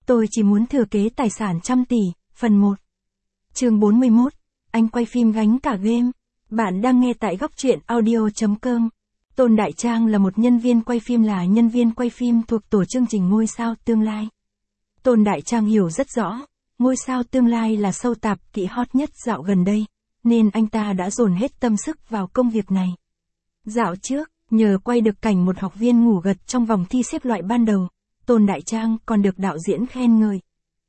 Tôi chỉ muốn thừa kế tài sản trăm tỷ, phần 1. Chương 41, anh quay phim gánh cả game. Bạn đang nghe tại góc truyện audio.com. Tôn Đại Trang là một nhân viên quay phim thuộc tổ chương trình Ngôi sao Tương lai. Tôn Đại Trang hiểu rất rõ, Ngôi sao Tương lai là show tạp kỹ hot nhất dạo gần đây, nên anh ta đã dồn hết tâm sức vào công việc này. Dạo trước, nhờ quay được cảnh một học viên ngủ gật trong vòng thi xếp loại ban đầu, Tôn Đại Trang còn được đạo diễn khen ngợi.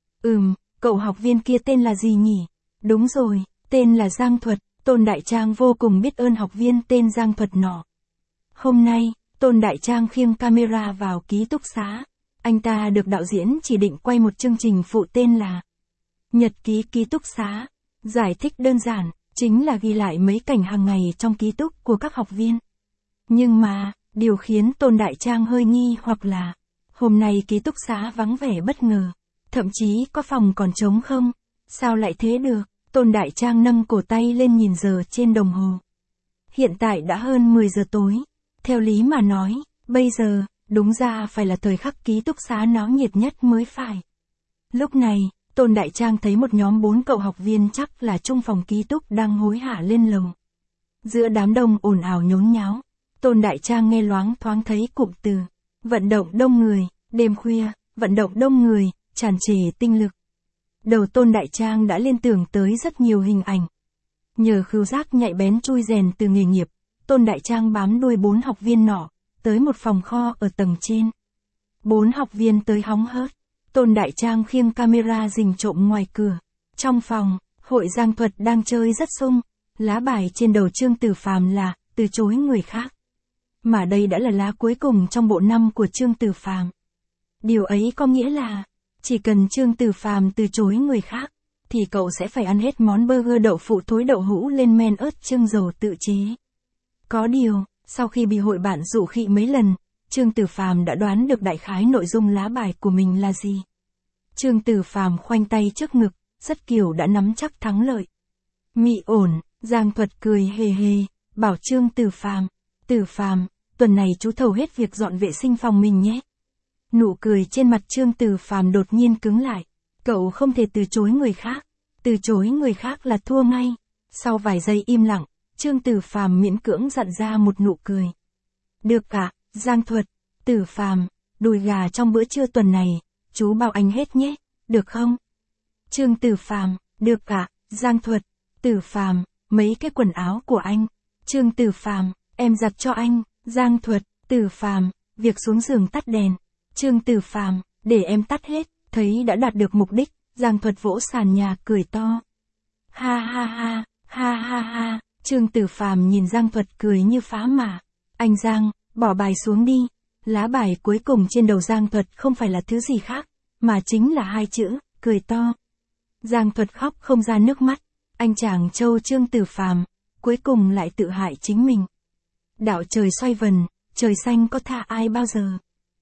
Cậu học viên kia tên là gì nhỉ? Đúng rồi, tên là Giang Thuật. Tôn Đại Trang vô cùng biết ơn học viên tên Giang Thuật nọ. Hôm nay, Tôn Đại Trang khiêng camera vào ký túc xá. Anh ta được đạo diễn chỉ định quay một chương trình phụ tên là Nhật ký ký túc xá. Giải thích đơn giản, chính là ghi lại mấy cảnh hàng ngày trong ký túc của các học viên. Nhưng mà, điều khiến Tôn Đại Trang hơi nghi hoặc là, hôm nay ký túc xá vắng vẻ bất ngờ. Thậm chí có phòng còn trống không? Sao lại thế được? Tôn Đại Trang nâng cổ tay lên nhìn giờ trên đồng hồ. Hiện tại đã hơn 10 giờ tối. Theo lý mà nói, bây giờ, đúng ra phải là thời khắc ký túc xá náo nhiệt nhất mới phải. Lúc này, Tôn Đại Trang thấy một nhóm 4 cậu học viên chắc là chung phòng ký túc đang hối hả lên lầu. Giữa đám đông ồn ào nhốn nháo, Tôn Đại Trang nghe loáng thoáng thấy cụm từ vận động đông người, đêm khuya, vận động đông người, tràn trề tinh lực. Đầu Tôn Đại Trang đã liên tưởng tới rất nhiều hình ảnh. Nhờ khứu giác nhạy bén chui rèn từ nghề nghiệp, Tôn Đại Trang bám đuôi 4 học viên nọ, tới một phòng kho ở tầng trên. 4 học viên tới hóng hớt, Tôn Đại Trang khiêng camera rình trộm ngoài cửa. Trong phòng, hội Giang Thuật đang chơi rất sung, lá bài trên đầu Trương Tử Phàm là từ chối người khác. Mà đây đã là lá cuối cùng trong bộ 5 của Trương Tử Phàm. Điều ấy có nghĩa là, chỉ cần Trương Tử Phàm từ chối người khác, thì cậu sẽ phải ăn hết món burger đậu phụ thối đậu hũ lên men ớt chưng dầu tự chế. Có điều, sau khi bị hội bạn dụ khị mấy lần, Trương Tử Phàm đã đoán được đại khái nội dung lá bài của mình là gì. Trương Tử Phàm khoanh tay trước ngực, rất kiểu đã nắm chắc thắng lợi. Mị ổn, Giang Thuật cười hề hề, bảo Trương Tử Phàm, tuần này chú thầu hết việc dọn vệ sinh phòng mình nhé. Nụ cười trên mặt Trương Tử Phàm đột nhiên cứng lại. Cậu không thể từ chối người khác. Từ chối người khác là thua ngay. Sau vài giây im lặng, Trương Tử Phàm miễn cưỡng dặn ra một nụ cười. Được ạ, Giang Thuật, Tử Phàm, đùi gà trong bữa trưa tuần này, chú bao anh hết nhé, được không? Trương Tử Phàm, được ạ, Giang Thuật, Tử Phàm, mấy cái quần áo của anh. Trương Tử Phàm, em giặt cho anh. Giang Thuật, Tử Phàm, việc xuống giường tắt đèn. Trương Tử Phàm, để em tắt hết. Thấy đã đạt được mục đích, Giang Thuật vỗ sàn nhà cười to. Ha ha ha, ha ha ha. Trương Tử Phàm nhìn Giang Thuật cười như phá mà. Anh Giang, bỏ bài xuống đi. Lá bài cuối cùng trên đầu Giang Thuật không phải là thứ gì khác, mà chính là 2 chữ, cười to. Giang Thuật khóc không ra nước mắt. Anh chàng trâu Trương Tử Phàm, cuối cùng lại tự hại chính mình. Đạo trời xoay vần, trời xanh có tha ai bao giờ.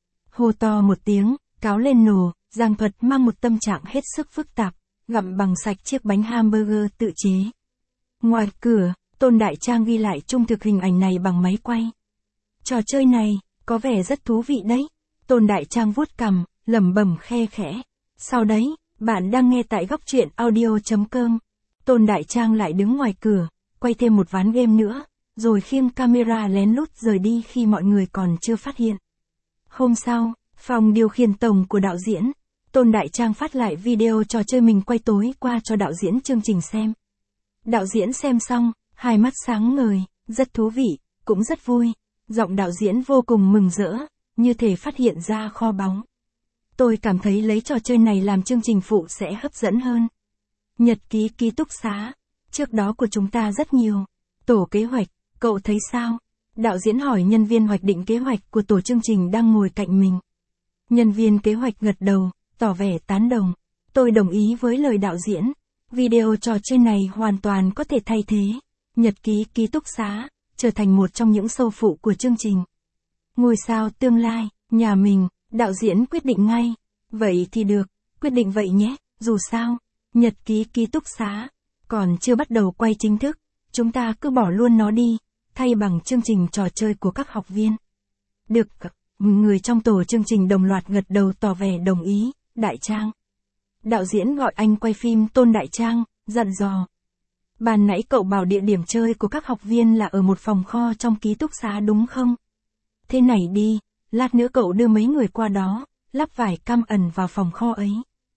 Hô to một tiếng, cáo lên nổ, Giang Thuật mang một tâm trạng hết sức phức tạp, gặm bằng sạch chiếc bánh hamburger tự chế. Ngoài cửa, Tôn Đại Trang ghi lại trung thực hình ảnh này bằng máy quay. Trò chơi này, có vẻ rất thú vị đấy. Tôn Đại Trang vuốt cằm, lẩm bẩm khe khẽ. Sau đấy, bạn đang nghe tại góc truyện audio.com. Tôn Đại Trang lại đứng ngoài cửa, quay thêm một ván game nữa, rồi khiêng camera lén lút rời đi khi mọi người còn chưa phát hiện. Hôm sau, phòng điều khiển tổng của đạo diễn, Tôn Đại Trang phát lại video trò chơi mình quay tối qua cho đạo diễn chương trình xem. Đạo diễn xem xong, hai mắt sáng ngời, rất thú vị, cũng rất vui. Giọng đạo diễn vô cùng mừng rỡ, như thể phát hiện ra kho báu. Tôi cảm thấy lấy trò chơi này làm chương trình phụ sẽ hấp dẫn hơn. Nhật ký ký túc xá, trước đó của chúng ta rất nhiều. Tổ kế hoạch, cậu thấy sao? Đạo diễn hỏi nhân viên hoạch định kế hoạch của tổ chương trình đang ngồi cạnh mình. Nhân viên kế hoạch gật đầu, tỏ vẻ tán đồng. Tôi đồng ý với lời đạo diễn. Video trò chơi này hoàn toàn có thể thay thế Nhật ký ký túc xá, trở thành một trong những show phụ của chương trình. Ngôi sao tương lai, nhà mình, đạo diễn quyết định ngay. Vậy thì được, quyết định vậy nhé, dù sao, Nhật ký ký túc xá, còn chưa bắt đầu quay chính thức, chúng ta cứ bỏ luôn nó đi, thay bằng chương trình trò chơi của các học viên. Được, người trong tổ chương trình đồng loạt gật đầu tỏ vẻ đồng ý, Đại Trang. Đạo diễn gọi anh quay phim Tôn Đại Trang, dặn dò. Ban nãy cậu bảo địa điểm chơi của các học viên là ở một phòng kho trong ký túc xá đúng không? Thế này đi, lát nữa cậu đưa mấy người qua đó, lắp vài cam ẩn vào phòng kho ấy.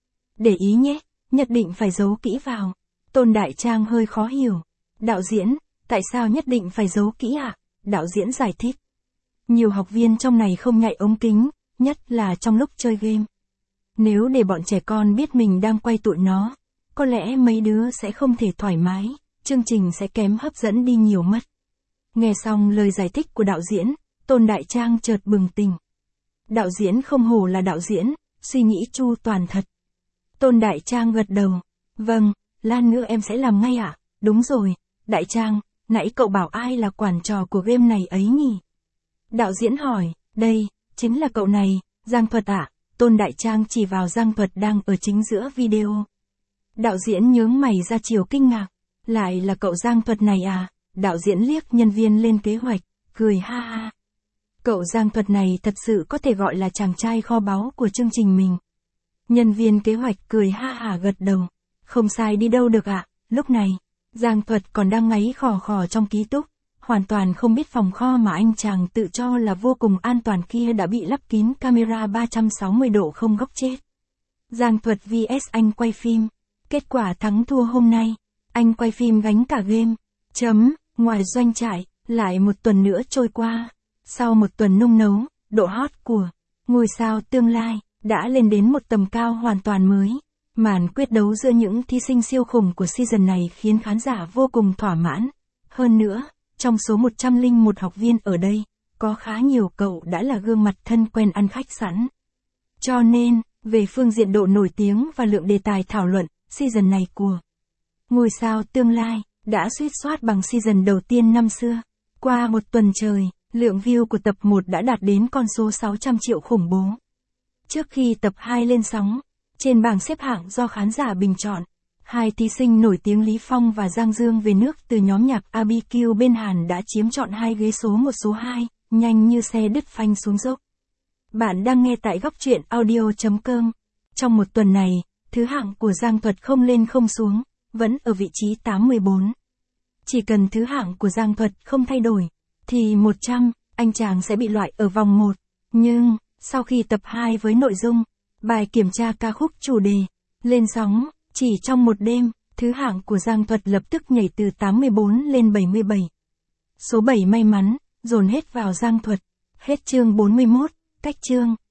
Để ý nhé, nhất định phải giấu kỹ vào. Tôn Đại Trang hơi khó hiểu. Đạo diễn, tại sao nhất định phải giấu kỹ ạ? Đạo diễn giải thích. Nhiều học viên trong này không nhạy ống kính, nhất là trong lúc chơi game. Nếu để bọn trẻ con biết mình đang quay tụi nó, có lẽ mấy đứa sẽ không thể thoải mái, chương trình sẽ kém hấp dẫn đi nhiều mất. Nghe xong lời giải thích của đạo diễn, Tôn Đại Trang chợt bừng tỉnh. Đạo diễn không hổ là đạo diễn, suy nghĩ chu toàn thật. Tôn Đại Trang gật đầu. Vâng, lát nữa em sẽ làm ngay ạ. Đúng rồi, Đại Trang, nãy cậu bảo ai là quản trò của game này ấy nhỉ? Đạo diễn hỏi, đây, chính là cậu này, Giang Thuật ạ. Tôn Đại Trang chỉ vào Giang Thuật đang ở chính giữa video. Đạo diễn nhướng mày ra chiều kinh ngạc. Lại là cậu Giang Thuật này à? Đạo diễn liếc nhân viên lên kế hoạch, cười ha ha. Cậu Giang Thuật này thật sự có thể gọi là chàng trai kho báu của chương trình mình. Nhân viên kế hoạch cười ha hả gật đầu. Không sai đi đâu được ạ. Lúc này, Giang Thuật còn đang ngáy khò khò trong ký túc, hoàn toàn không biết phòng kho mà anh chàng tự cho là vô cùng an toàn kia đã bị lắp kín camera 360 độ không góc chết. Giang Thuật vs anh quay phim. Kết quả thắng thua hôm nay. Anh quay phim gánh cả game. Ngoài doanh trại, lại một tuần nữa trôi qua. Sau một tuần nung nấu, độ hot của ngôi sao tương lai đã lên đến một tầm cao hoàn toàn mới. Màn quyết đấu giữa những thí sinh siêu khủng của season này khiến khán giả vô cùng thỏa mãn. Hơn nữa, trong số 101 học viên ở đây, có khá nhiều cậu đã là gương mặt thân quen ăn khách sẵn. Cho nên, về phương diện độ nổi tiếng và lượng đề tài thảo luận, season này của ngôi sao tương lai đã suýt soát bằng season đầu tiên năm xưa. Qua một tuần trời, lượng view của tập 1 đã đạt đến con số 600 triệu khủng bố. Trước khi tập 2 lên sóng, trên bảng xếp hạng do khán giả bình chọn, hai thí sinh nổi tiếng Lý Phong và Giang Dương về nước từ nhóm nhạc ABQ bên Hàn đã chiếm trọn hai ghế số 1 số 2, nhanh như xe đứt phanh xuống dốc. Bạn đang nghe tại góc truyện audio.com. Trong một tuần này, thứ hạng của Giang Thuật không lên không xuống, vẫn ở vị trí 84. Chỉ cần thứ hạng của Giang Thuật không thay đổi, thì 100, anh chàng sẽ bị loại ở vòng 1. Nhưng, sau khi tập 2 với nội dung, bài kiểm tra ca khúc chủ đề, lên sóng, chỉ trong một đêm, thứ hạng của Giang Thuật lập tức nhảy từ 84 lên 77. Số 7 may mắn, dồn hết vào Giang Thuật. Hết chương 41, cách chương.